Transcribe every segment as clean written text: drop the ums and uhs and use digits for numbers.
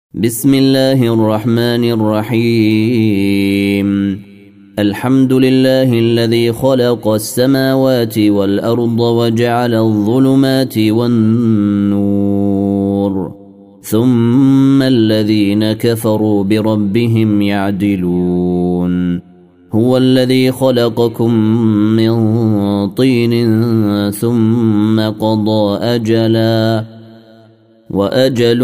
بسم الله الرحمن الرحيم. الحمد لله الذي خلق السماوات والأرض وجعل الظلمات والنور ثم الذين كفروا بربهم يعدلون. هو الذي خلقكم من طين ثم قضى أجلا وأجل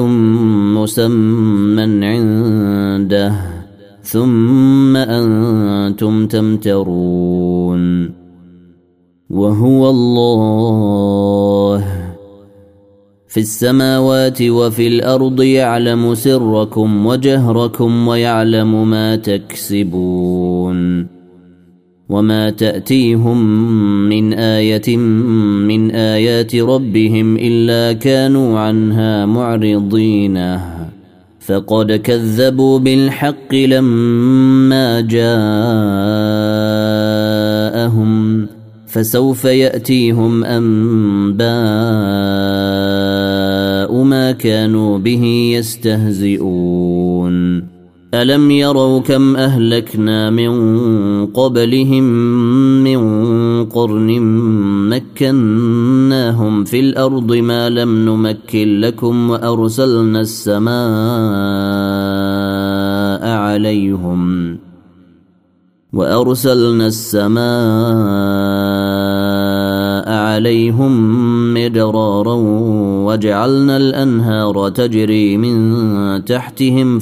مسمى عنده ثم أنتم تمترون. وهو الله في السماوات وفي الأرض يعلم سركم وجهركم ويعلم ما تكسبون. وما تأتيهم من آية من آيات ربهم إلا كانوا عنها معرضين. فقد كذبوا بالحق لما جاءهم فسوف يأتيهم أنباء ما كانوا به يستهزئون. ألم يروا كم أهلكنا من قبلهم من قرن مكناهم في الأرض ما لم نمكن لكم وأرسلنا السماء عليهم مدرارا وجعلنا الأنهار تجري من تحتهم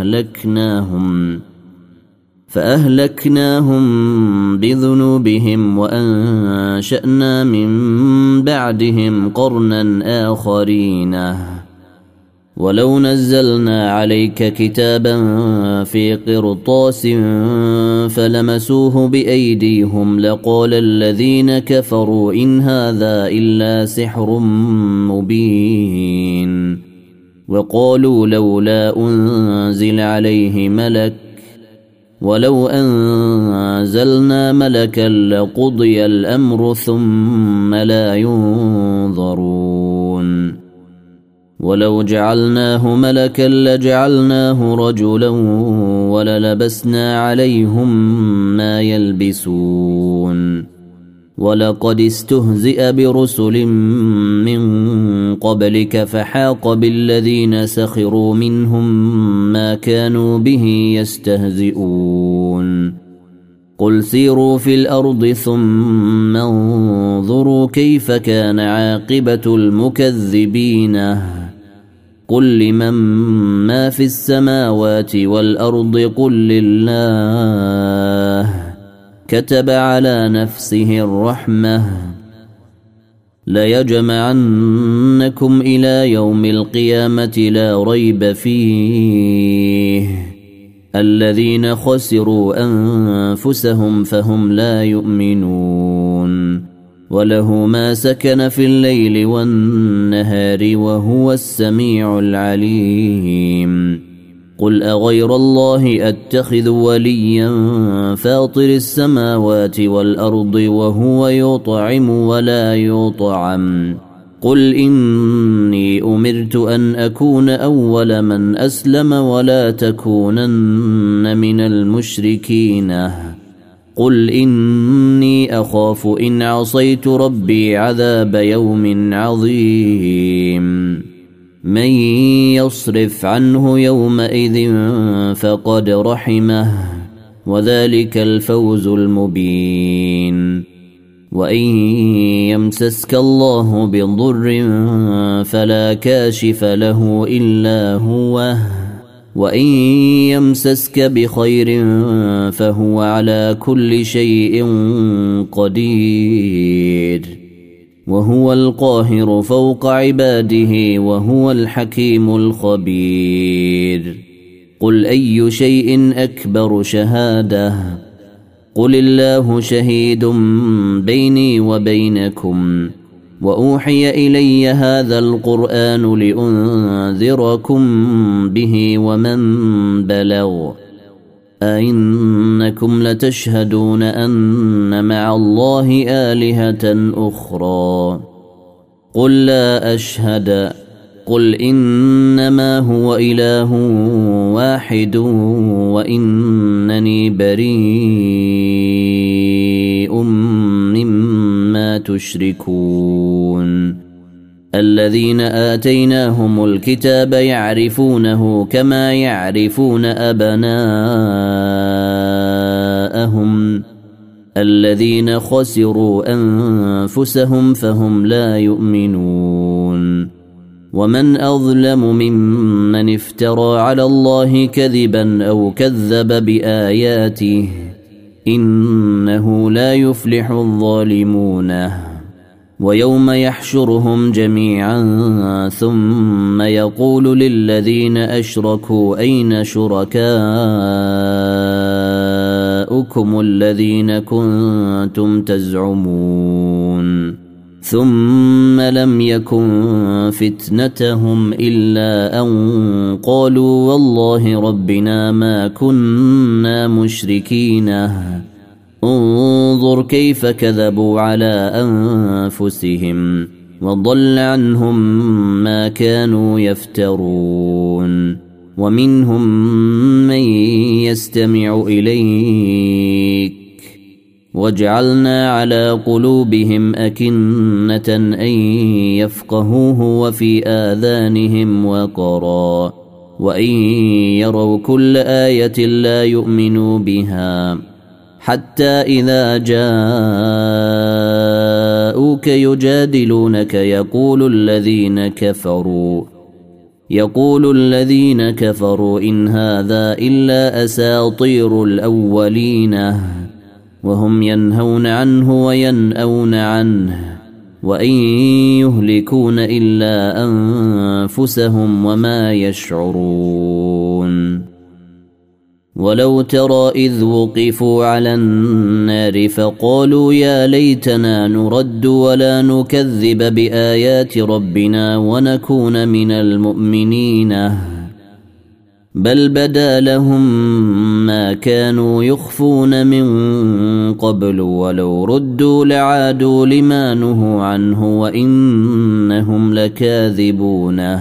فأهلكناهم بذنوبهم وأنشأنا من بعدهم قرنا آخرين. ولو نزلنا عليك كتابا في قرطاس فلمسوه بأيديهم لقال الذين كفروا إن هذا إلا سحر مبين. وقالوا لولا أنزل عليه ملك ولو أنزلنا ملكا لقضي الأمر ثم لا ينظرون. ولو جعلناه ملكا لجعلناه رجلا وللبسنا عليهم ما يلبسون. ولقد استهزئ برسل من قبلك فحاق بالذين سخروا منهم ما كانوا به يستهزئون. قل سيروا في الأرض ثم انظروا كيف كان عاقبة المكذبين. قل لمن ما في السماوات والأرض قل لله كتب على نفسه الرحمة ليجمعنكم إلى يوم القيامة لا ريب فيه الذين خسروا أنفسهم فهم لا يؤمنون. وله ما سكن في الليل والنهار وهو السميع العليم. قل أغير الله أتخذ وليا فاطر السماوات والأرض وهو يطعم ولا يطعم. قل إني أمرت أن أكون أول من أسلم ولا تكونن من المشركين. قل إني أخاف إن عصيت ربي عذاب يوم عظيم. من يصرف عنه يومئذ فقد رحمه وذلك الفوز المبين. وإن يمسسك الله بضر فلا كاشف له إلا هو وإن يمسسك بخير فهو على كل شيء قدير. وهو القاهر فوق عباده وهو الحكيم الخبير. قل أي شيء أكبر شهادة قل الله شهيد بيني وبينكم. وأوحي إلي هذا القرآن لأنذركم به ومن بلغ. أئنكم لتشهدون أن مع الله آلهة أخرى قل لا أشهد قل إنما هو إله واحد وإنني بريء مما تشركون الذين آتيناهم الكتاب يعرفونه كما يعرفون أبناءهم الذين خسروا أنفسهم فهم لا يؤمنون ومن أظلم ممن افترى على الله كذبا أو كذب بآياته إنه لا يفلح الظالمون ويوم يحشرهم جميعا ثم يقول للذين أشركوا أين شركاؤكم الذين كنتم تزعمون ثم لم يكن فتنتهم إلا أن قالوا والله ربنا ما كنا مشركين انظر كيف كذبوا على أنفسهم وضل عنهم ما كانوا يفترون ومنهم من يستمع إليك وجعلنا على قلوبهم أكنة أن يفقهوه وفي آذانهم وقرا وإن يروا كل آية لا يؤمنوا بها حتى إذا جاءوك يجادلونك يقول الذين كفروا إن هذا إلا أساطير الأولين وهم ينهون عنه وينأون عنه وإن يهلكون إلا أنفسهم وما يشعرون ولو ترى إذ وقفوا على النار فقالوا يا ليتنا نرد ولا نكذب بآيات ربنا ونكون من المؤمنين بل بدا لهم ما كانوا يخفون من قبل ولو ردوا لعادوا لما نهوا عنه وإنهم لكاذبون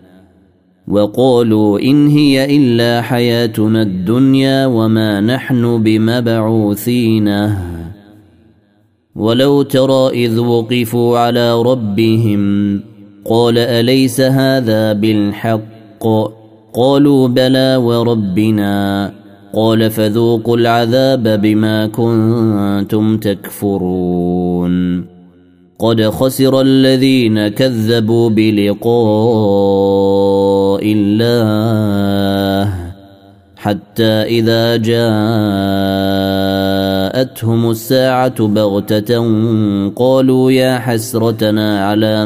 وقالوا إن هي إلا حياتنا الدنيا وما نحن بمبعوثين ولو ترى إذ وقفوا على ربهم قال أليس هذا بالحق قالوا بلى وربنا قال فذوقوا العذاب بما كنتم تكفرون قد خسر الذين كذبوا بلقاء الله حتى إذا جاءتهم الساعة بغتة قالوا يا حسرتنا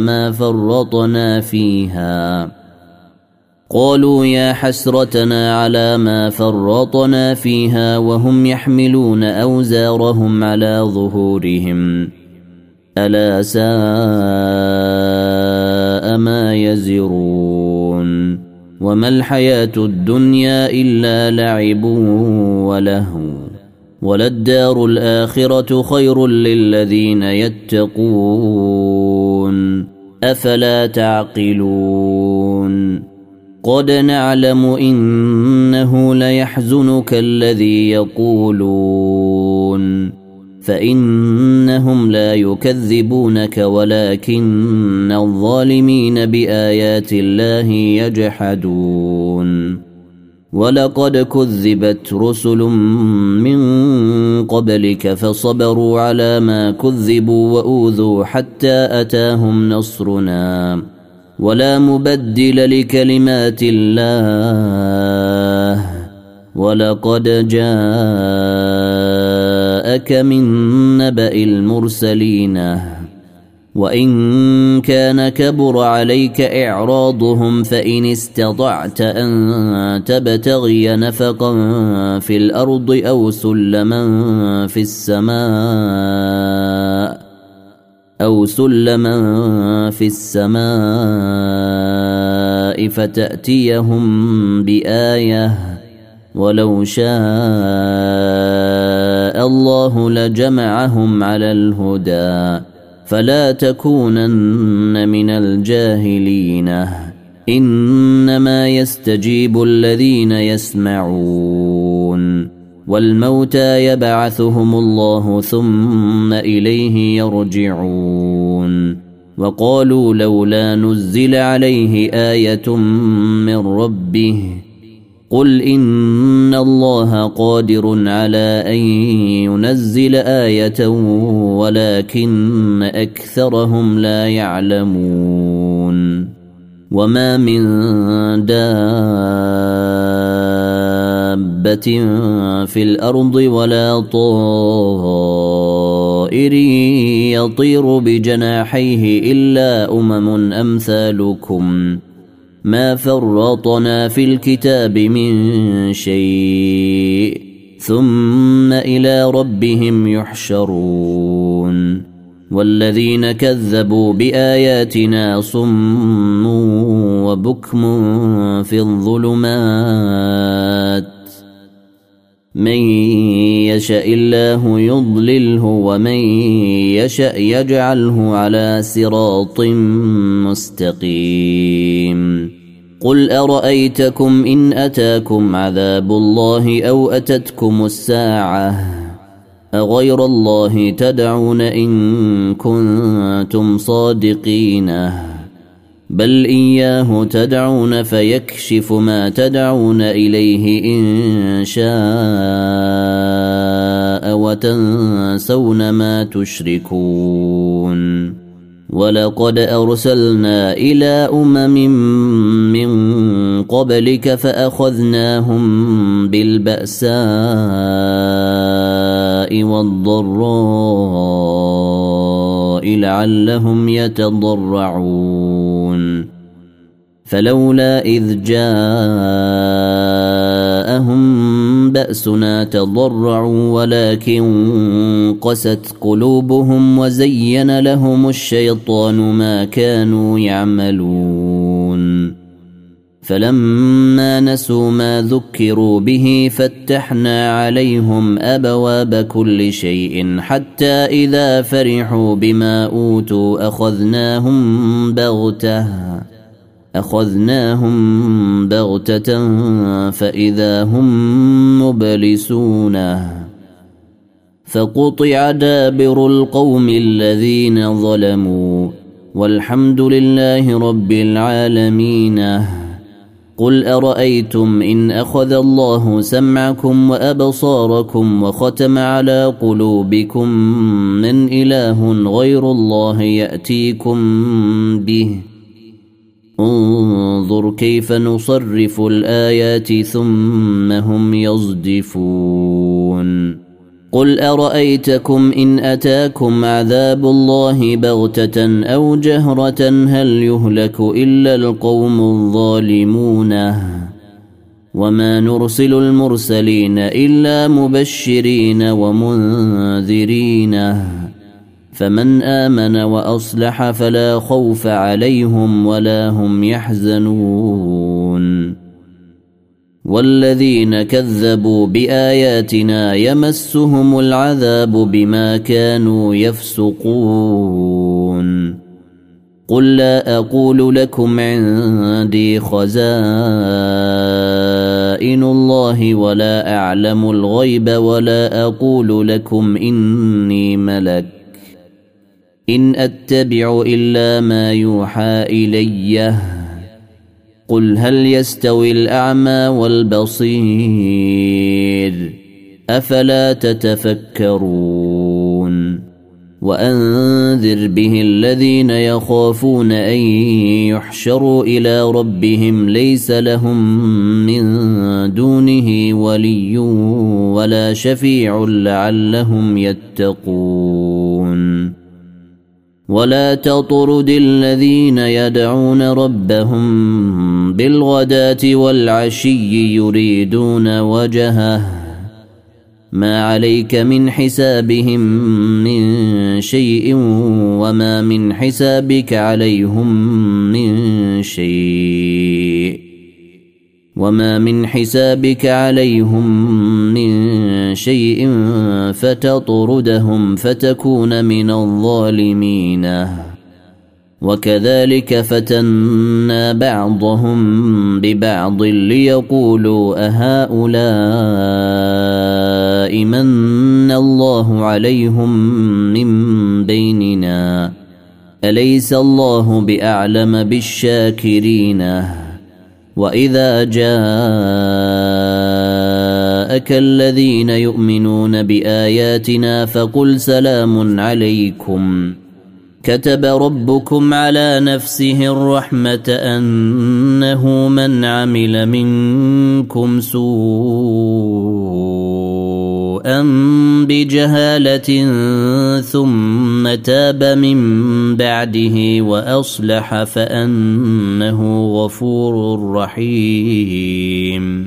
على ما فرطنا فيها وهم يحملون أوزارهم على ظهورهم ألا ساء ما يزرون وما الحياة الدنيا إلا لعب ولهو وللدار الآخرة خير للذين يتقون أفلا تعقلون قد نعلم إنه ليحزنك الذي يقولون فإنهم لا يكذبونك ولكن الظالمين بآيات الله يجحدون ولقد كذبت رسل من قبلك فصبروا على ما كذبوا وأوذوا حتى أتاهم نصرنا ولا مبدل لكلمات الله ولقد جاءك من نبأ المرسلين وإن كان كبر عليك إعراضهم فإن استطعت أن تبتغي نفقا في الأرض أو سلما في السماء فتأتيهم بآية ولو شاء الله لجمعهم على الهدى فلا تكونن من الجاهلين إنما يستجيب الذين يسمعون والموتى يبعثهم الله ثم إليه يرجعون وقالوا لولا نزل عليه آية من ربه قل إن الله قادر على أن ينزل آية ولكن أكثرهم لا يعلمون وما من دابة في الأرض ولا طائر يطير بجناحيه إلا أمم أمثالكم ما فرطنا في الكتاب من شيء ثم إلى ربهم يحشرون والذين كذبوا بآياتنا صم وبكم في الظلمات من يشاء الله يضلله ومن يشاء يجعله على صراط مستقيم قل أرأيتكم إن أتاكم عذاب الله أو أتتكم الساعة أغير الله تدعون إن كنتم صادقين بل إياه تدعون فيكشف ما تدعون إليه إن شاء وتنسون ما تشركون ولقد أرسلنا إلى من قبلك فأخذناهم بالبأساء والضراء لعلهم يتضرعون فلولا إذ جاءهم بأسنا تضرعوا ولكن قست قلوبهم وزين لهم الشيطان ما كانوا يعملون فلما نسوا ما ذكروا به فتحنا عليهم أبواب كل شيء حتى إذا فرحوا بما أوتوا أخذناهم بغتة فإذا هم مبلسون فقطع دابر القوم الذين ظلموا والحمد لله رب العالمين قل أرأيتم إن أخذ الله سمعكم وأبصاركم وختم على قلوبكم من إله غير الله يأتيكم به انظر كيف نصرف الآيات ثم هم يصدفون قل أرأيتكم إن أتاكم عذاب الله بغتة أو جهرة هل يهلك إلا القوم الظالمون وما نرسل المرسلين إلا مبشرين ومنذرين فمن آمن وأصلح فلا خوف عليهم ولا هم يحزنون والذين كذبوا بآياتنا يمسهم العذاب بما كانوا يفسقون قل لا أقول لكم عندي خزائن الله ولا أعلم الغيب ولا أقول لكم إني ملك إن أتبع إلا ما يوحى إلي قل هل يستوي الأعمى والبصير أفلا تتفكرون وأنذر به الذين يخافون أن يحشروا إلى ربهم ليس لهم من دونه ولي ولا شفيع لعلهم يتقون ولا تطرد الذين يدعون ربهم بالغداة والعشي يريدون وجهه ما عليك من حسابهم من شيء وما من حسابك عليهم من شيء فتطردهم فتكون من الظالمين وكذلك فتنا بعضهم ببعض ليقولوا أهؤلاء من الله عليهم من بيننا أليس الله بأعلم بالشاكرين وإذا جاءك الذين يؤمنون بآياتنا فقل سلام عليكم كتب ربكم على نفسه الرحمة أنه من عمل منكم سوءا بجهالة ثم تاب من بعده وأصلح فأنه غفور رحيم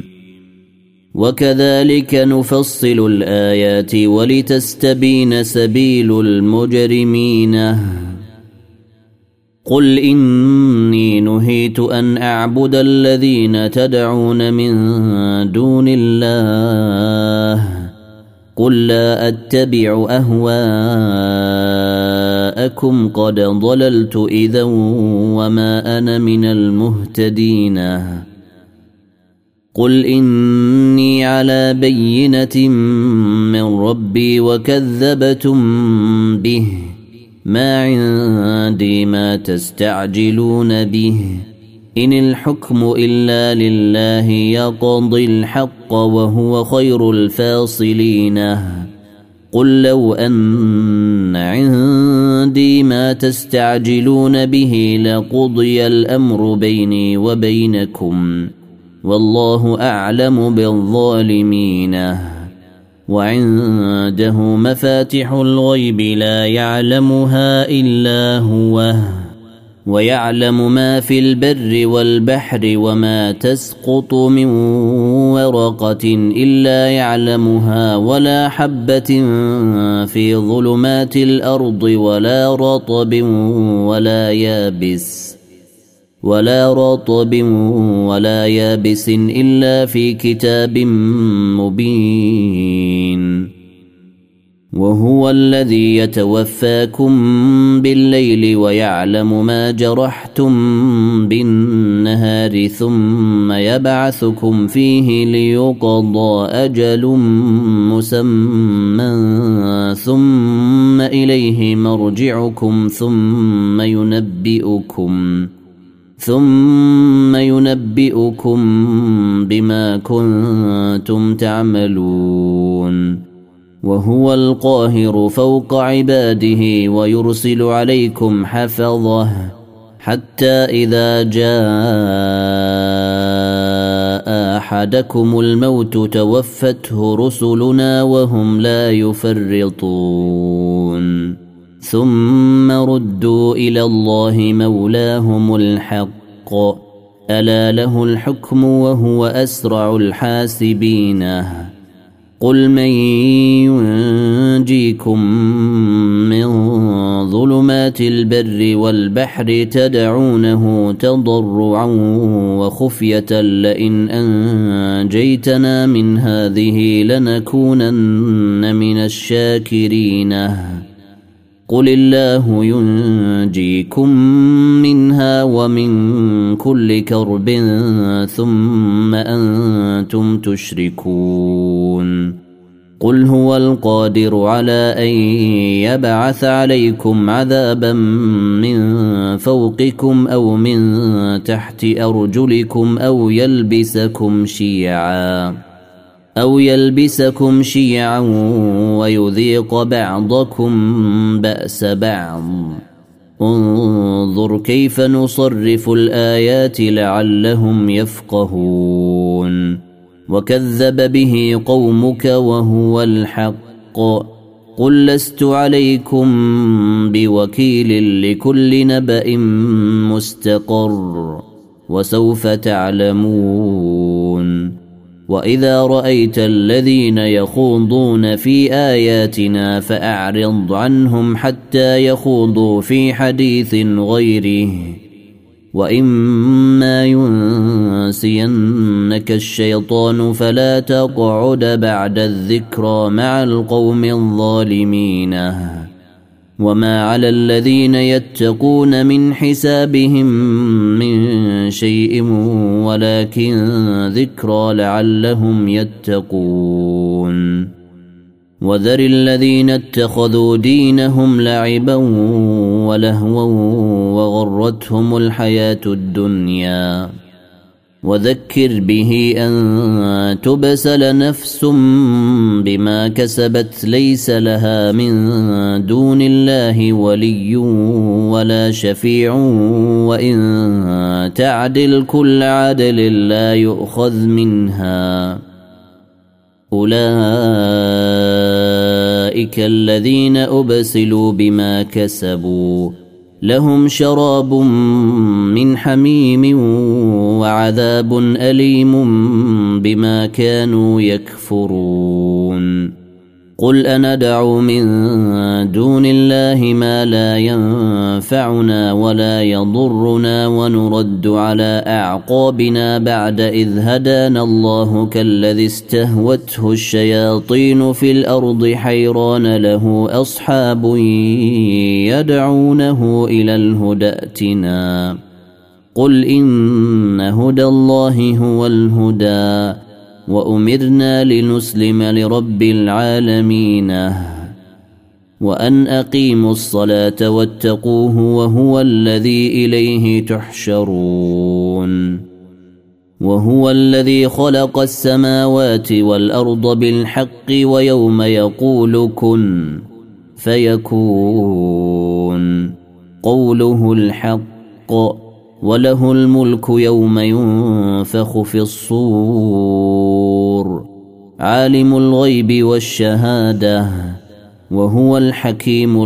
وكذلك نفصل الآيات ولتستبين سبيل المجرمين قل إني نهيت أن أعبد الذين تدعون من دون الله قل لا أتبع أهواءكم قد ضللت إذا وما أنا من المهتدين قل إني على بينة من ربي وكذبتم به ما عندي ما تستعجلون به إن الحكم إلا لله يقضي الحق وهو خير الفاصلين قل لو أن عندي ما تستعجلون به لقضي الأمر بيني وبينكم والله أعلم بالظالمين وعنده مفاتح الغيب لا يعلمها إلا هو ويعلم ما في البر والبحر وما تسقط من ورقة إلا يعلمها ولا حبة في ظلمات الأرض ولا رطب ولا يابس إلا في كتاب مبين وهو الذي يتوفاكم بالليل ويعلم ما جرحتم بالنهار ثم يبعثكم فيه ليقضى أجل مسمى ثم إليه مرجعكم ثم ينبئكم بما كنتم تعملون وهو القاهر فوق عباده ويرسل عليكم حفظه حتى إذا جاء أحدكم الموت توفته رسلنا وهم لا يفرطون ثم ردوا إلى الله مولاهم الحق ألا له الحكم وهو أسرع الحاسبين قل من ينجيكم من ظلمات البر والبحر تدعونه تضرعا وخفية لئن أنجيتنا من هذه لنكونن من الشاكرين قل الله ينجيكم منها ومن كل كرب ثم أنتم تشركون قل هو القادر على أن يبعث عليكم عذابا من فوقكم أو من تحت أرجلكم أو يلبسكم شيعا ويذيق بعضكم بأس بعض انظر كيف نصرف الآيات لعلهم يفقهون وكذب به قومك وهو الحق قل لست عليكم بوكيل لكل نبأ مستقر وسوف تعلمون وإذا رأيت الذين يخوضون في آياتنا فأعرض عنهم حتى يخوضوا في حديث غيره وإما ينسينك الشيطان فلا تقعد بعد الذكرى مع القوم الظالمين وما على الذين يتقون من حسابهم من شيء ولكن ذكرى لعلهم يتقون وذر الذين اتخذوا دينهم لعبا ولهوا وغرتهم الحياة الدنيا وذكر به أن تبسل نفس بما كسبت ليس لها من دون الله ولي ولا شفيع وإن تعدل كل عدل لا يؤخذ منها أولئك الذين أبسلوا بما كسبوا لهم شراب من حميم وعذاب أليم بما كانوا يكفرون قل أندعو من دون الله ما لا ينفعنا ولا يضرنا ونرد على أعقابنا بعد إذ هدانا الله كالذي استهوته الشياطين في الأرض حيران له أصحاب يدعونه إلى الهدى ائتنا قل إن هدى الله هو الهدى وأمرنا لنسلم لرب العالمين وأن أقيموا الصلاة واتقوه وهو الذي إليه تحشرون وهو الذي خلق السماوات والأرض بالحق ويوم يقول كن فيكون قوله الحق وله الملك يوم ينفخ في الصور عالم الغيب والشهادة وهو الحكيم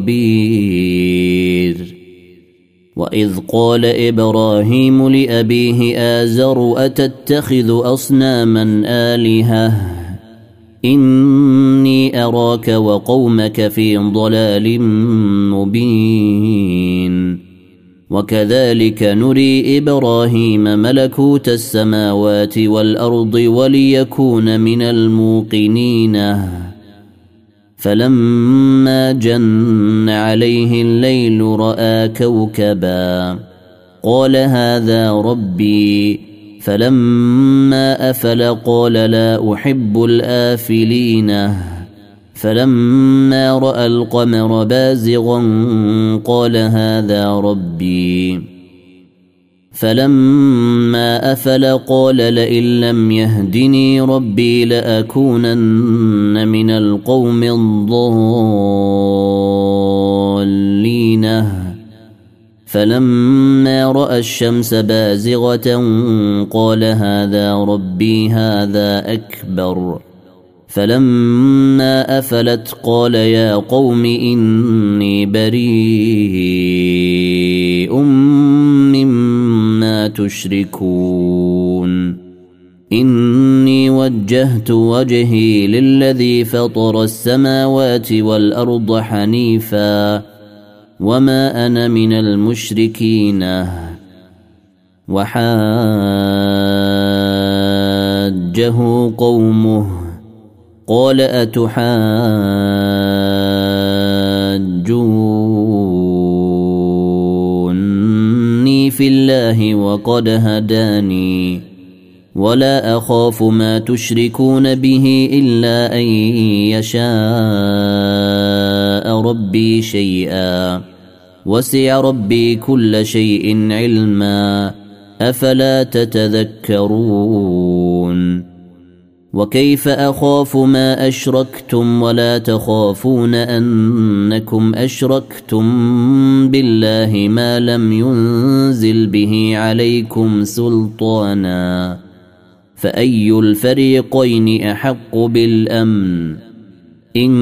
الخبير وإذ قال إبراهيم لأبيه آزر أتتخذ أصناما آلهة إني أراك وقومك في ضلال مبين وكذلك نري إبراهيم ملكوت السماوات والأرض وليكون من الموقنين فلما جن عليه الليل رأى كوكبا قال هذا ربي فلما أفل قال لا أحب الآفلين فلما رأى القمر بازغا قال هذا ربي فلما أفل قال لئن لم يهدني ربي لأكونن من القوم الضالين فلما رأى الشمس بازغة قال هذا ربي هذا أكبر فلما أفلت قال يا قوم إني بريء مما تشركون إني وجهت وجهي للذي فطر السماوات والأرض حنيفا وما أنا من المشركين وحاجه قومه قال أتحاجوني في الله وقد هداني ولا أخاف ما تشركون به إلا أن يشاء ربي شيئا وسع ربي كل شيء علما أفلا تتذكرون وكيف أخاف ما أشركتم ولا تخافون أنكم أشركتم بالله ما لم ينزل به عليكم سلطانا فأي الفريقين أحق بالأمن إن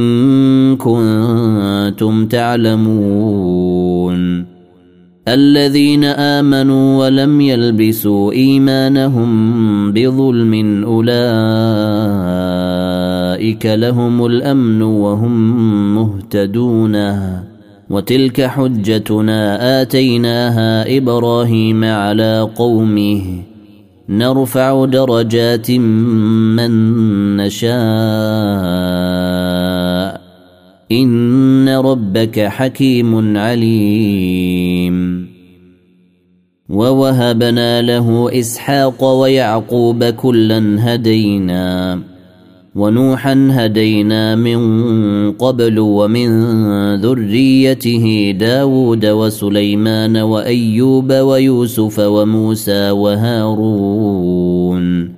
كنتم تعلمون الذين آمنوا ولم يلبسوا إيمانهم بظلم أولئك لهم الأمن وهم مهتدون وتلك حجتنا آتيناها إبراهيم على قومه نرفع درجات من نشاء إن ربك حكيم عليم. ووهبنا له إسحاق ويعقوب كلا هدينا ونوحا هدينا من قبل ومن ذريته داود وسليمان وأيوب ويوسف وموسى وهارون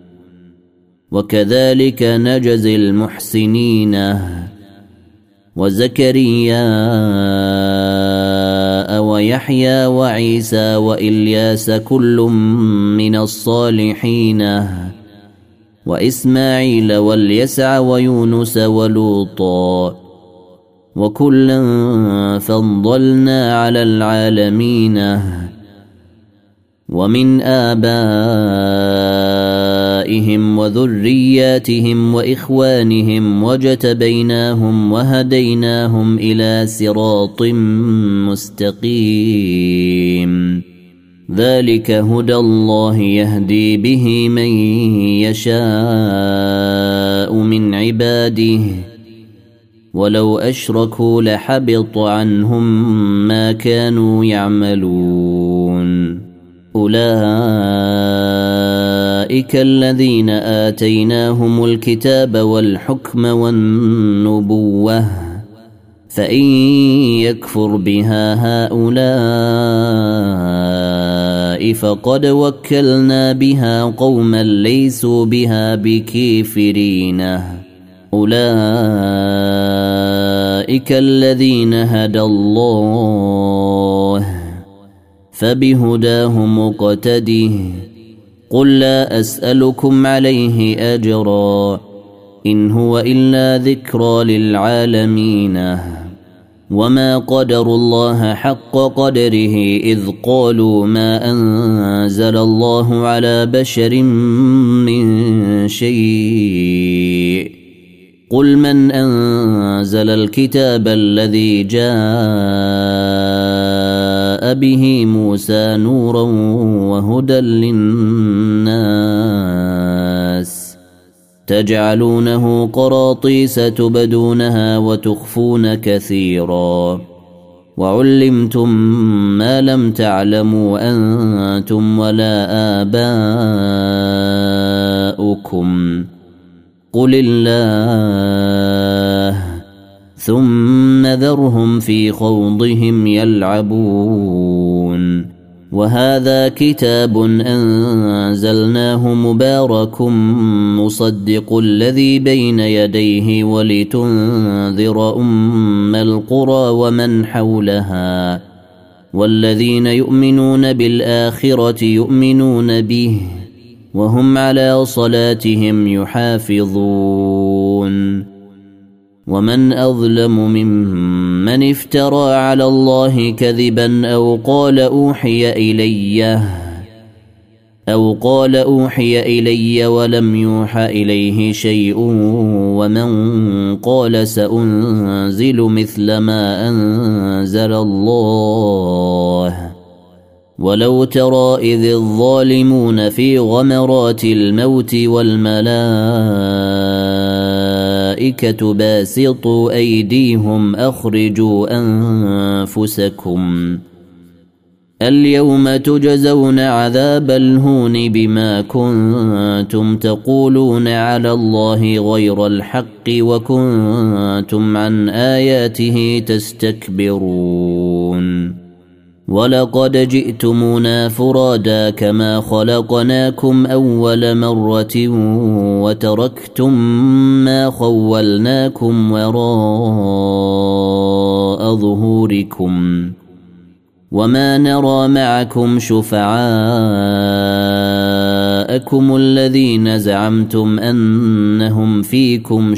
وكذلك نجزي المحسنين. وزكريا ويحيى وعيسى وإلياس كل من الصالحين وإسماعيل واليسع ويونس ولوطا وكلا فضلنا على العالمين. ومن آبائهم وذرياتهم وإخوانهم واجتبيناهم وهديناهم إلى صراط مستقيم. ذلك هدى الله يهدي به من يشاء من عباده ولو أشركوا لحبط عنهم ما كانوا يعملون. أولئك الذين آتيناهم الكتاب والحكم والنبوة فإن يكفر بها هؤلاء فقد وكلنا بها قوما ليسوا بها بكافرين. أولئك الذين هدى الله فبهداه مقتده. قل لا أسألكم عليه أجرا إن هو إلا ذكرى للعالمين. وما قدروا الله حق قدره إذ قالوا ما أنزل الله على بشر من شيء. قل من أنزل الكتاب الذي جاء به موسى نورا وهدى للناس تجعلونه قراطيس تبدونها وتخفون كثيرا وعلمتم ما لم تعلموا أنتم ولا آباؤكم قل الله ثم ذرهم في خوضهم يلعبون. وهذا كتاب أنزلناه مبارك مصدق الذي بين يديه ولتنذر أم القرى ومن حولها والذين يؤمنون بالآخرة يؤمنون به وهم على صلاتهم يحافظون. ومن أظلم ممن افترى على الله كذبا أو قال أوحي إلي ولم يوحى إليه شيء ومن قال سأنزل مثل ما أنزل الله. ولو ترى إذ الظالمون في غمرات الموت والملائكة باسطوا أيديهم أخرجوا أنفسكم اليوم تجزون عذاب الهون بما كنتم تقولون على الله غير الحق وكنتم عن آياته تستكبرون. ولقد جئتمونا فرادا كما خلقناكم أول مرة وتركتم ما خولناكم وراء ظهوركم وما نرى معكم شفعاءكم الذين زعمتم أنهم فيكم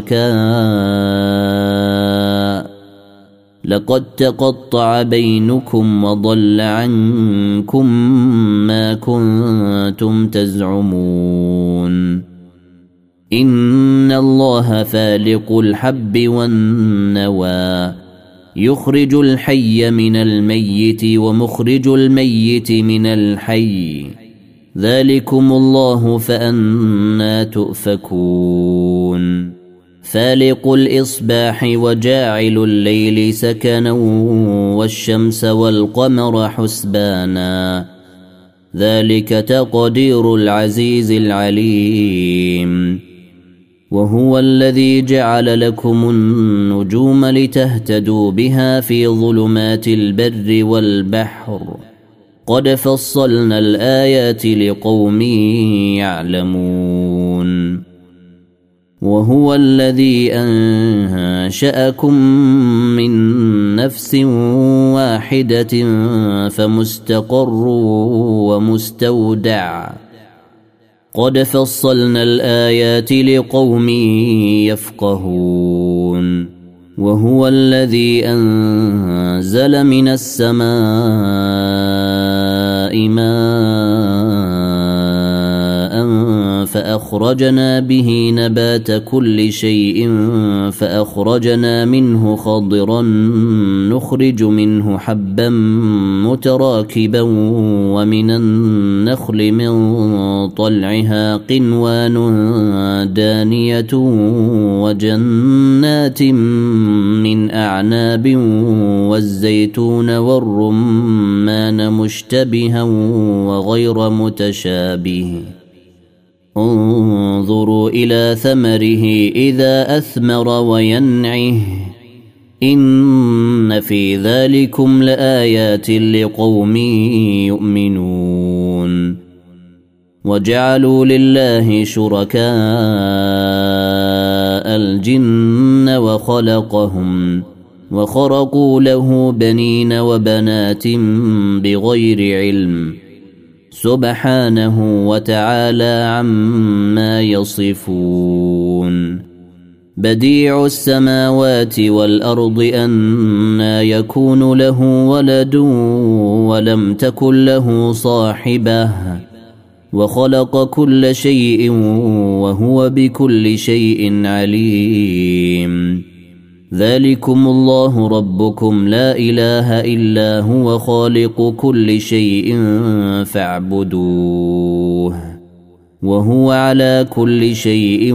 شركاء لقد تقطع بينكم وضل عنكم ما كنتم تزعمون. إن الله فالق الحب والنوى يخرج الحي من الميت ومخرج الميت من الحي ذلكم الله فأنى تؤفكون. فالق الإصباح وجاعل الليل سكنا والشمس والقمر حسبانا ذلك تقدير العزيز العليم وهو الذي جعل لكم النجوم لتهتدوا بها في ظلمات البر والبحر قد فصلنا الآيات لقوم يعلمون وهو الذي أنشأكم من نفس واحدة فمستقر ومستودع قد فصلنا الآيات لقوم يفقهون وهو الذي أنزل من السماء ماء فأخرجنا به نبات كل شيء فأخرجنا منه خضرا نخرج منه حبا متراكبا ومن النخل من طلعها قنوان دانية وجنات من أعناب والزيتون والرمان مشتبها وغير متشابه انظروا إلى ثمره إذا أثمر وينعه إن في ذلكم لآيات لقوم يؤمنون وجعلوا لله شركاء الجن وخلقهم وخرقوا له بنين وبنات بغير علم سبحانه وتعالى عما يصفون بديع السماوات والأرض أنى يكون له ولد ولم تكن له صاحبة وخلق كل شيء وهو بكل شيء عليم ذلكم الله ربكم لا إله إلا هو خالق كل شيء فاعبدوه وهو على كل شيء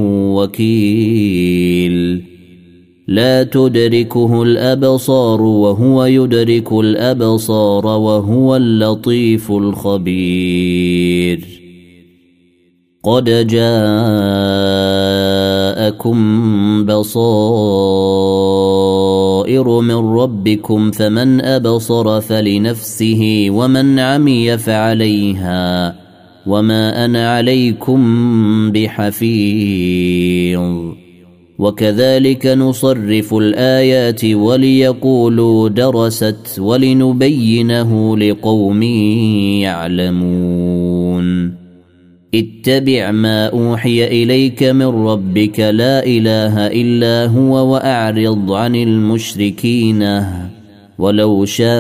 وكيل لا تدركه الأبصار وهو يدرك الأبصار وهو اللطيف الخبير قد جاءكم بصائر من ربكم فمن أبصر فلنفسه ومن عمي فعليها وما أنا عليكم بحفيظ وكذلك نصرف الآيات وليقولوا درست ولنبينه لقوم يعلمون اتبع ما أوحي إليك من ربك لا إله إلا هو وأعرض عن المشركين ولو شاء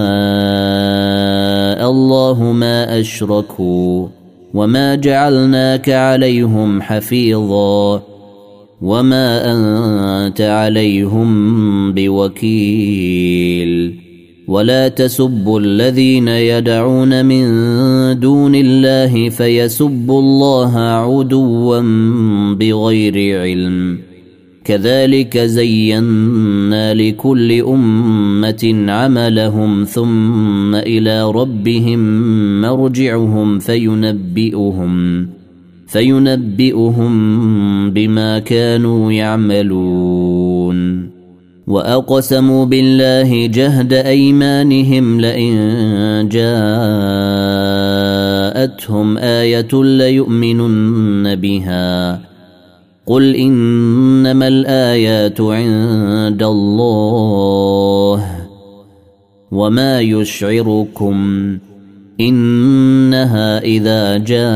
الله ما أشركوا وما جعلناك عليهم حفيظا وما أنت عليهم بوكيل ولا تسبوا الذين يدعون من دون الله فيسبوا الله عدوا بغير علم كذلك زينا لكل أمة عملهم ثم إلى ربهم مرجعهم فينبئهم بما كانوا يعملون وأقسموا بالله جهد أيمانهم لئن جاءتهم آية ليؤمنن بها قل إنما الآيات عند الله وما يشعركم إنها إذا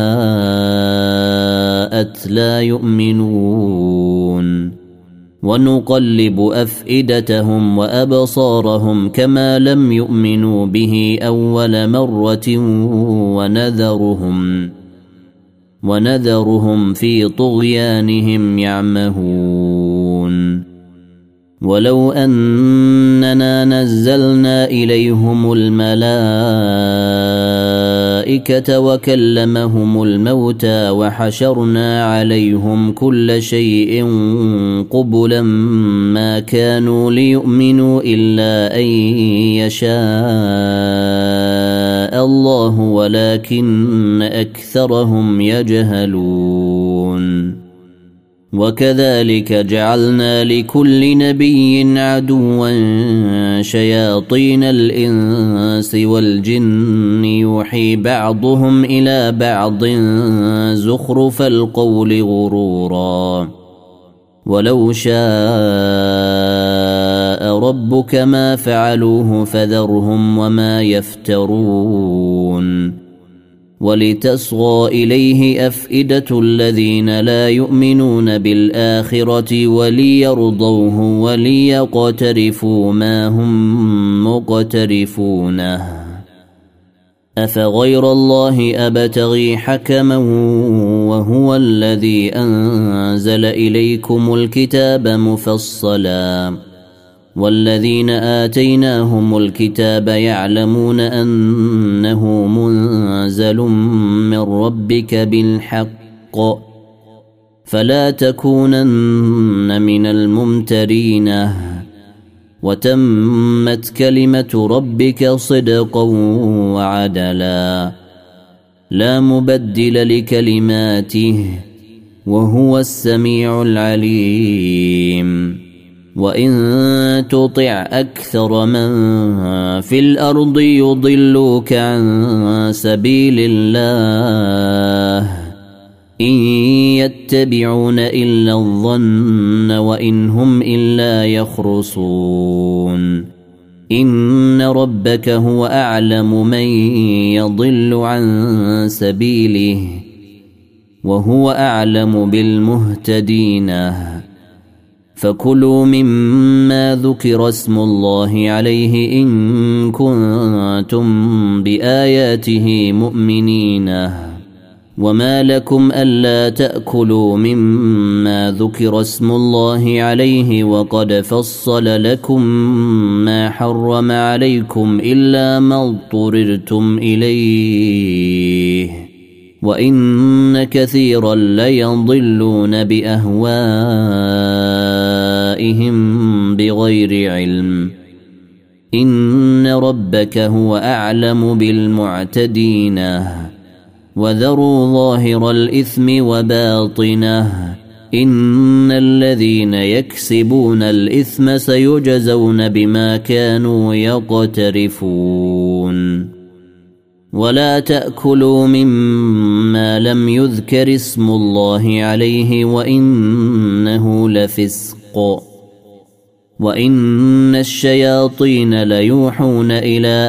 جاءت لا يؤمنون ونقلب أفئدتهم وأبصارهم كما لم يؤمنوا به أول مرة ونذرهم في طغيانهم يعمهون ولو أننا نزلنا إليهم الملائكة الملائكة وكلمهم الموتى وحشرنا عليهم كل شيء قبلا ما كانوا ليؤمنوا إلا أن يشاء الله ولكن أكثرهم يجهلون وكذلك جعلنا لكل نبي عدوا شياطين الإنس والجن يوحي بعضهم إلى بعض زخرف القول غرورا ولو شاء ربك ما فعلوه فذرهم وما يفترون ولتصغى إليه أفئدة الذين لا يؤمنون بالآخرة وليرضوه وليقترفوا ما هم مقترفونه أفغير الله أبتغي حكما وهو الذي أنزل إليكم الكتاب مفصلا والذين آتيناهم الكتاب يعلمون أنه منزل من ربك بالحق فلا تكونن من الممترين وتمت كلمة ربك صدقا وعدلا لا مبدل لكلماته وهو السميع العليم وإن تطع أكثر من في الأرض يضلوك عن سبيل الله إن يتبعون إلا الظن وإن هم إلا يخرصون إن ربك هو أعلم من يضل عن سبيله وهو أعلم بالمهتدين فكلوا مما ذكر اسم الله عليه إن كنتم بآياته مؤمنين وما لكم ألا تأكلوا مما ذكر اسم الله عليه وقد فصل لكم ما حرم عليكم إلا ما اضطررتم إليه وإن كثيرا ليضلون بأهوائهم بغير علم إن ربك هو أعلم بالمعتدين وذروا ظاهر الإثم وباطنه إن الذين يكسبون الإثم سيجزون بما كانوا يقترفون ولا تأكلوا مما لم يذكر اسم الله عليه وإنه لفسق وإن الشياطين ليوحون إلى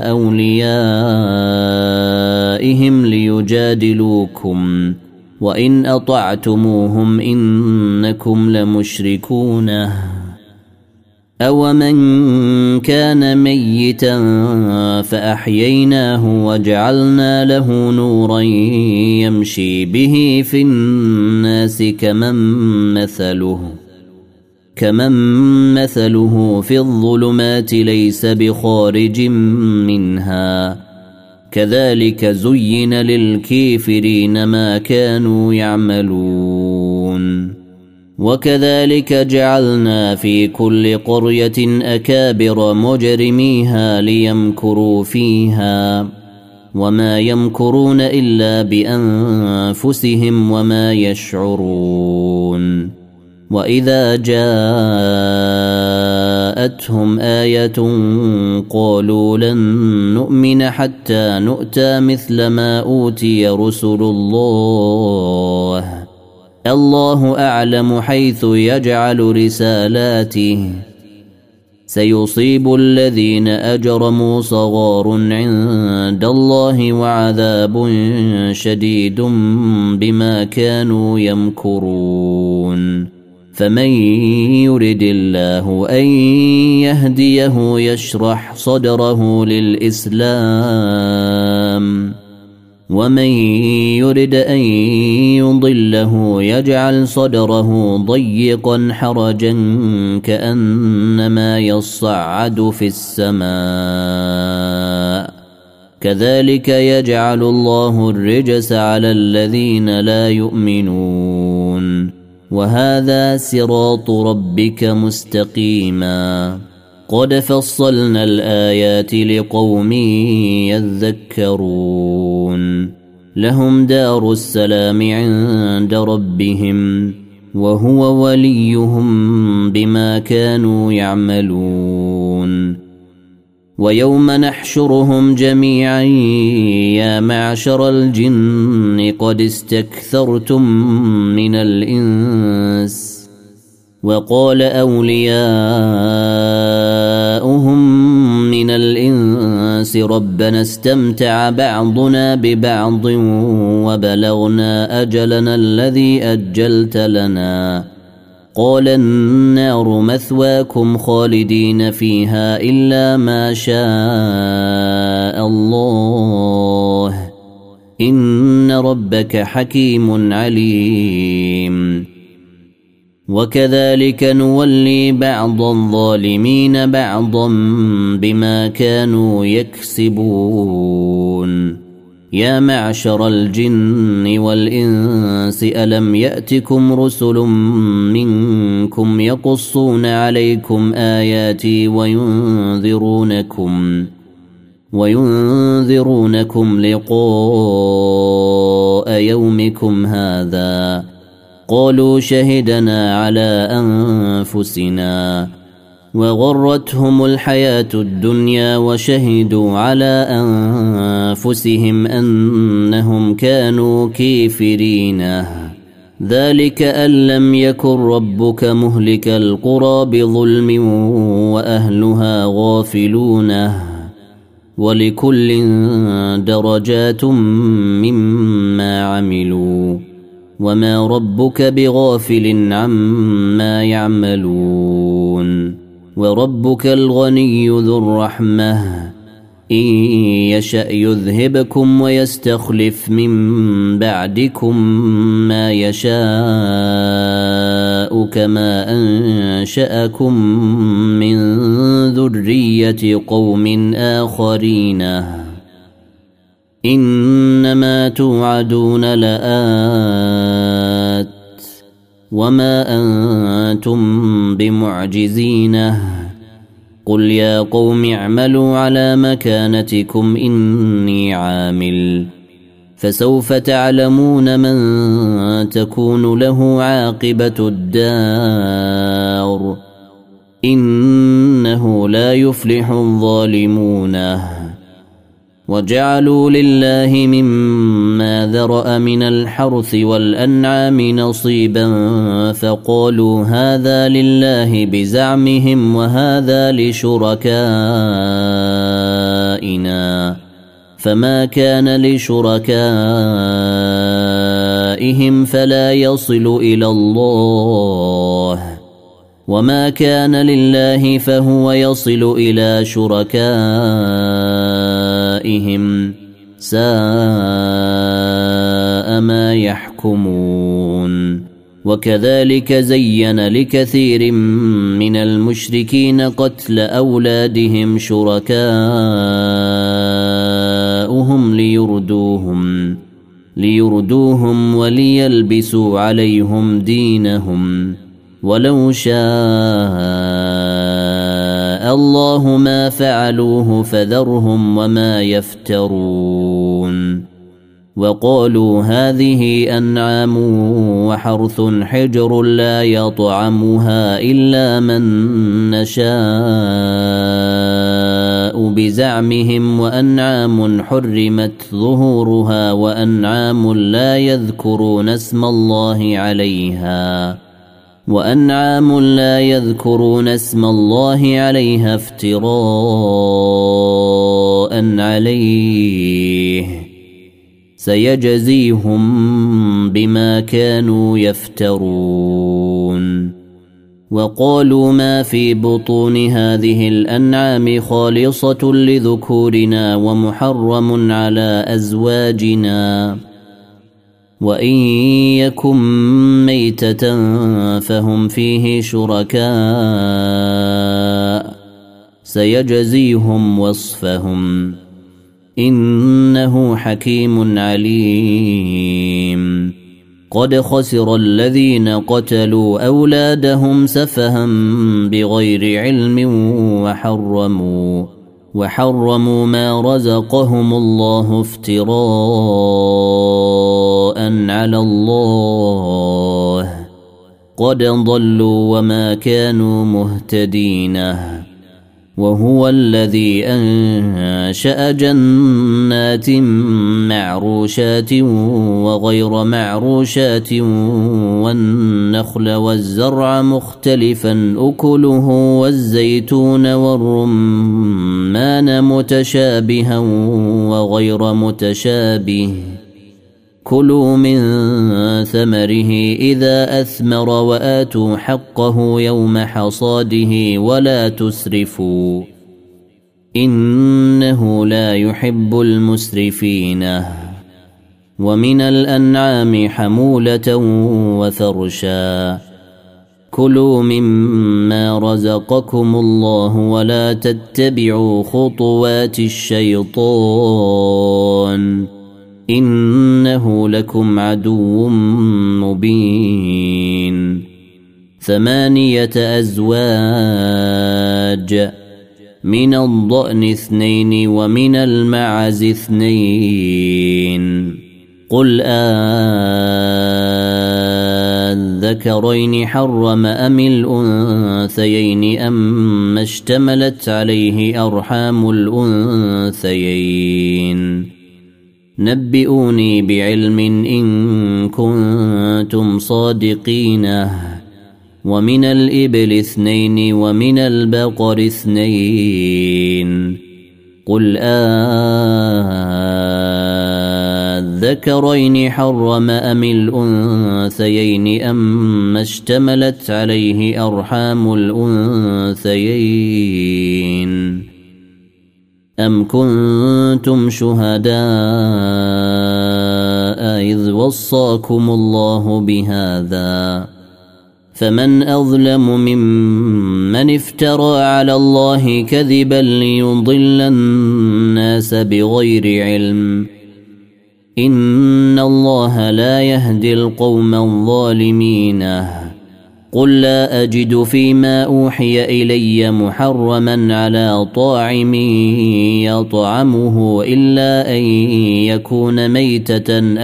أوليائهم ليجادلوكم وإن أطعتموهم إنكم لمشركون أومن كان ميتا فأحييناه وجعلنا له نورا يمشي به في الناس كمن مثله في الظلمات ليس بخارج منها كذلك زين للكافرين ما كانوا يعملون وكذلك جعلنا في كل قرية أكابر مجرميها ليمكروا فيها وما يمكرون إلا بأنفسهم وما يشعرون وإذا جاءتهم آية قالوا لن نؤمن حتى نؤتى مثل ما أوتي رسل الله أعلم حيث يجعل رسالاته سيصيب الذين أجرموا صغار عند الله وعذاب شديد بما كانوا يمكرون فمن يرد الله أن يهديه يشرح صدره للإسلام ومن يرد أن يضله يجعل صدره ضيقا حرجا كأنما يصعد في السماء كذلك يجعل الله الرجس على الذين لا يؤمنون وهذا صراط ربك مستقيما قد فصلنا الآيات لقوم يذكرون لهم دار السلام عند ربهم وهو وليهم بما كانوا يعملون ويوم نحشرهم جميعا يا معشر الجن قد استكثرتم من الإنس وقال أولياؤهم من الإنس ربنا استمتع بعضنا ببعض وبلغنا أجلنا الذي أجلت لنا قال النار مثواكم خالدين فيها إلا ما شاء الله إن ربك حكيم عليم وكذلك نولي بعض الظالمين بعضا بما كانوا يكسبون يا معشر الجن والإنس ألم يأتكم رسل منكم يقصون عليكم آياتي وينذرونكم لقاء يومكم هذا قالوا شهدنا على أنفسنا وغرتهم الحياة الدنيا وشهدوا على أنفسهم أنهم كانوا كافرين ذلك أن لم يكن ربك مهلك القرى بظلم وأهلها غافلون ولكل درجات مما عملوا وما ربك بغافل عما يعملون وربك الغني ذو الرحمة إن يشأ يذهبكم ويستخلف من بعدكم ما يشاء كما أنشأكم من ذرية قوم آخرين إنما توعدون لآت وما أنتم بمعجزين قل يا قوم اعملوا على مكانتكم إني عامل فسوف تعلمون من تكون له عاقبة الدار إنه لا يفلح الظالمون وجعلوا لله مما ذرأ من الحرث والأنعام نصيبا فقالوا هذا لله بزعمهم وهذا لشركائنا فما كان لشركائهم فلا يصل إلى الله وما كان لله فهو يصل إلى شركائهم ساء ما يحكمون وكذلك زين لكثير من المشركين قتل أولادهم شركاؤهم ليردوهم وليلبسوا عليهم دينهم ولو شاء الله ما فعلوه فذرهم وما يفترون وقالوا هذه أنعام وحرث حجر لا يطعمها إلا من نشاء بزعمهم وأنعام حرمت ظهورها وأنعام لا يذكرون اسم الله عليها افتراء عليه سيجزيهم بما كانوا يفترون وقالوا ما في بطون هذه الأنعام خالصة لذكورنا ومحرم على أزواجنا وإن يكن ميتة فهم فيه شركاء سيجزيهم وصفهم إنه حكيم عليم. قد خسر الذين قتلوا أولادهم سفها بغير علم وحرموا ما رزقهم الله افتراء على الله. قد ضلوا وما كانوا مهتدين. وهو الذي أنشأ جنات معروشات وغير معروشات والنخل والزرع مختلفا أكله والزيتون والرمان متشابها وغير متشابه. كلوا من ثمره إذا أثمر وآتوا حقه يوم حصاده ولا تسرفوا إنه لا يحب المسرفين. ومن الأنعام حمولة وفرشا. كلوا مما رزقكم الله ولا تتبعوا خطوات الشيطان إنه لكم عدو مبين. 8 أزواج من الضأن 2 ومن المعز 2. قل الذكرين حرم أم الأنثيين أم اشتملت عليه أرحام الأنثيين. نبئوني بعلم إن كنتم صادقين. ومن الإبل 2 ومن البقر 2. قل الذكرين حرم أم الأنثيين أم اشتملت عليه أرحام الأنثيين. أم كنتم شهداء إذ وصاكم الله بهذا فمن أظلم ممن افترى على الله كذبا ليضل الناس بغير علم إن الله لا يهدي القوم الظالمين. قل لا أجد فيما أوحي إلي محرما على طاعم يطعمه إلا أن يكون ميتة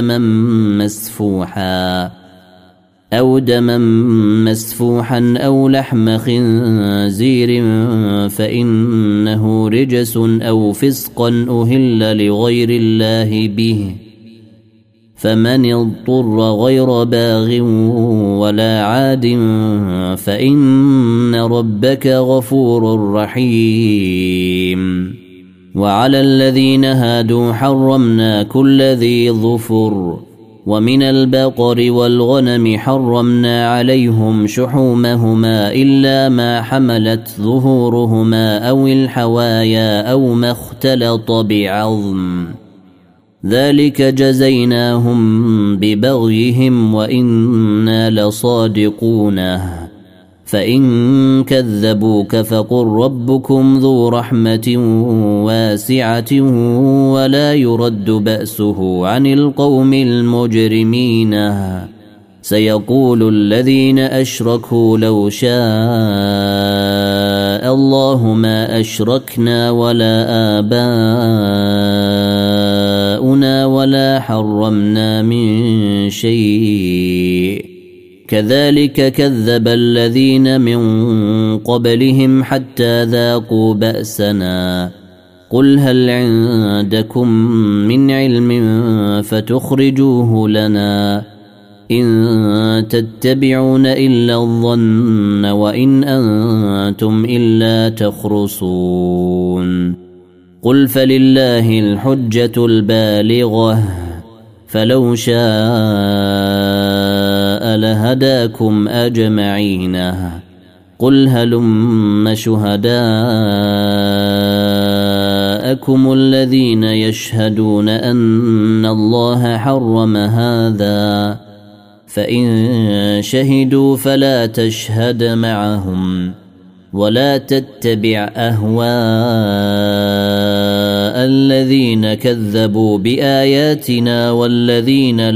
أو دما مسفوحا أو لحم خنزير فإنه رجس أو فسقا أهل لغير الله به. فمن اضطر غير باغ ولا عاد فإن ربك غفور رحيم. وعلى الذين هادوا حرمنا كل ذي ظفر ومن البقر والغنم حرمنا عليهم شحومهما إلا ما حملت ظهورهما أو الحوايا أو ما اختلط بعظم ذلك جزيناهم ببغيهم وإنا لصادقون. فإن كذبوك فقل ربكم ذو رحمة واسعة ولا يرد بأسه عن القوم المجرمين. سيقول الذين أشركوا لو شاء الله ما أشركنا ولا آباؤنا ولا حرمنا من شيء كذلك كذب الذين من قبلهم حتى ذاقوا بأسنا. قل هل عندكم من علم فتخرجوه لنا إن تتبعون إلا الظن وإن أنتم إلا تخرصون. قل فلله الحجة البالغة فلو شاء لهداكم أجمعين. قل هلم شهداءكم الذين يشهدون أن الله حرم هذا فإن شهدوا فلا تشهد معهم ولا تتبع أهواء الذين كذبوا بآياتنا والذين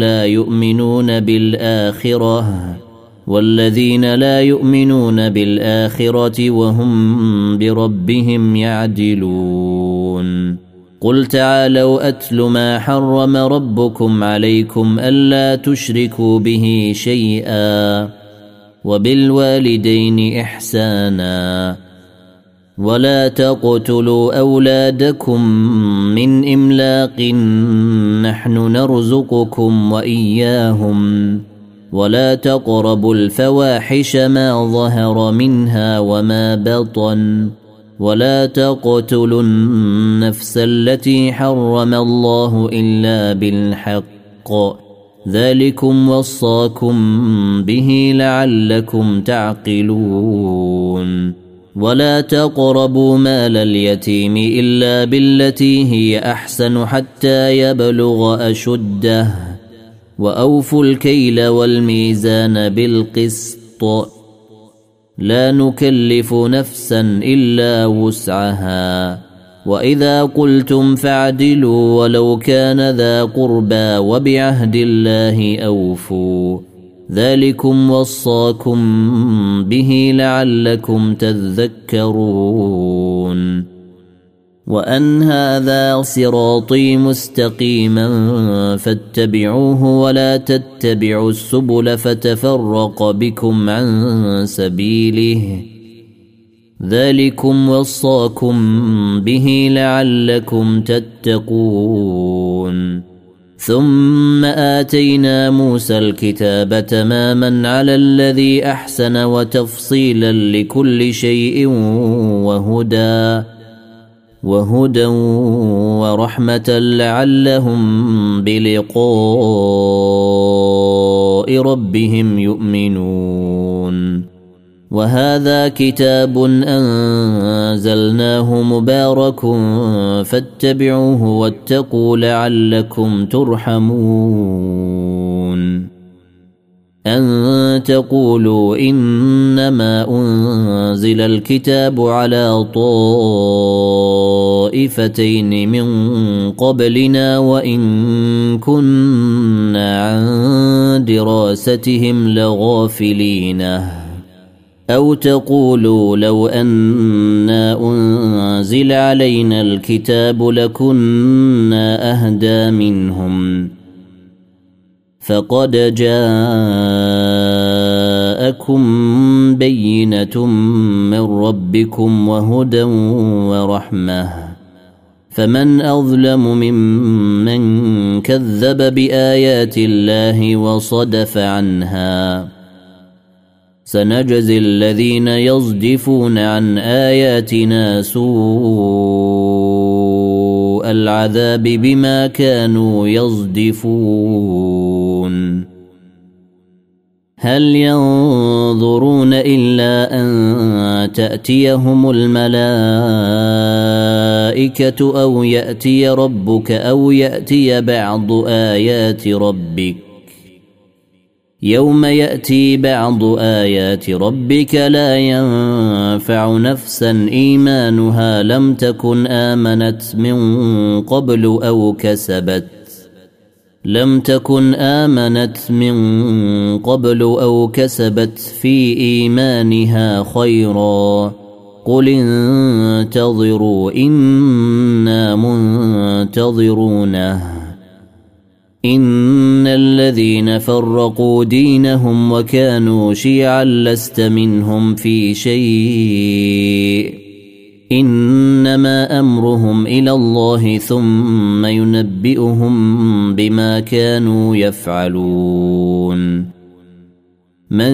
لا يؤمنون بالآخرة وهم بربهم يعدلون. قل تعالوا أتل ما حرم ربكم عليكم ألا تشركوا به شيئا وبالوالدين إحسانا ولا تقتلوا أولادكم من إملاق نحن نرزقكم وإياهم ولا تقربوا الفواحش ما ظهر منها وما بطن ولا تقتلوا النفس التي حرم الله إلا بالحق ذلكم وصاكم به لعلكم تعقلون. ولا تقربوا مال اليتيم إلا بالتي هي أحسن حتى يبلغ أشده وأوفوا الكيل والميزان بالقسط لا نكلف نفسا إلا وسعها وإذا قلتم فاعدلوا ولو كان ذا قربى وبعهد الله أوفوا ذلكم وصاكم به لعلكم تذكرون. وأن هذا صراطي مستقيما فاتبعوه ولا تتبعوا السبل فتفرق بكم عن سبيله ذلكم وصاكم به لعلكم تتقون. ثم آتينا موسى الكتاب تماما على الذي أحسن وتفصيلا لكل شيء وهدى ورحمة لعلهم بلقاء ربهم يؤمنون. وهذا كتاب أنزلناه مبارك فاتبعوه واتقوا لعلكم ترحمون. أن تقولوا إنما أنزل الكتاب على طائفتين من قبلنا وإن كنا عن دراستهم لغافلين أو تقولوا لو أنا أنزل علينا الكتاب لكنا أهدى منهم فقد جاءكم بينة من ربكم وهدى ورحمة فمن أظلم ممن كذب بآيات الله وصدف عنها سنجزي الذين يصدفون عن آياتنا سوء العذاب بما كانوا يصدفون. هل ينظرون إلا أن تأتيهم الملائكة أو يأتي ربك أو يأتي بعض آيات ربك يوم يأتي بعض آيات ربك لا ينفع نفسا إيمانها لم تكن آمنت من قبل أو كسبت في إيمانها خيرا قل انتظروا إنا منتظرون. إن الذين فرقوا دينهم وكانوا شيعا لست منهم في شيء إنما أمرهم إلى الله ثم ينبئهم بما كانوا يفعلون. من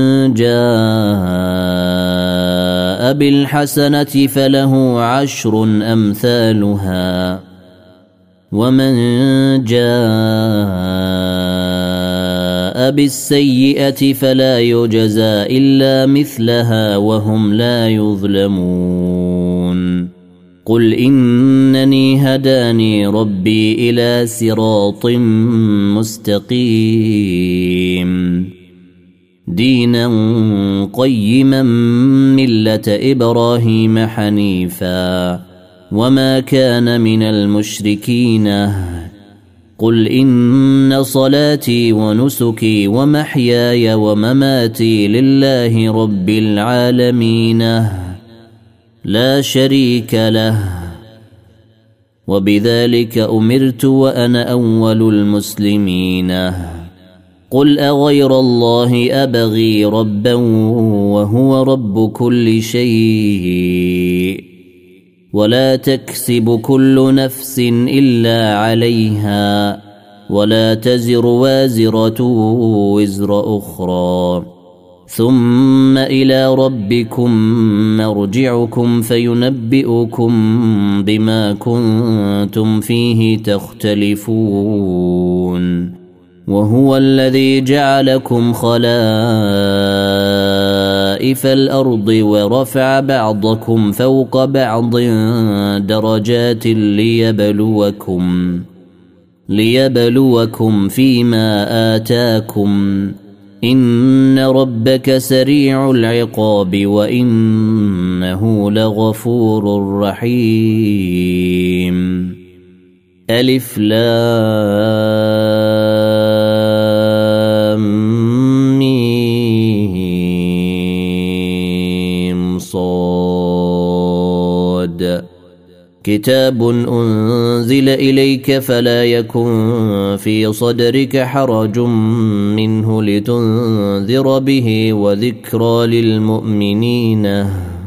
جاء بالحسنة فله 10 أمثالها ومن جاء بالسيئة فلا يجزى إلا مثلها وهم لا يظلمون. قل إنني هداني ربي إلى صراط مستقيم دينا قيما ملة إبراهيم حنيفا وما كان من المشركين قل إن صلاتي ونسكي ومحياي ومماتي لله رب العالمين لا شريك له وبذلك أمرت وأنا أول المسلمين قل أغير الله أبغي ربا وهو رب كل شيء ولا تكسب كل نفس إلا عليها ولا تزر وازرة وزر أخرى ثم إلى ربكم مرجعكم فينبئكم بما كنتم فيه تختلفون وهو الذي جعلكم خلائف الأرض ورفع بعضكم فوق بعض درجات ليبلوكم فيما آتاكم إن ربك سريع العقاب وإنه لغفور رحيم ألف لام ميم صاد كتاب أنزل إليك فلا يكن في صدرك حرج منه لتنذر به وذكرى للمؤمنين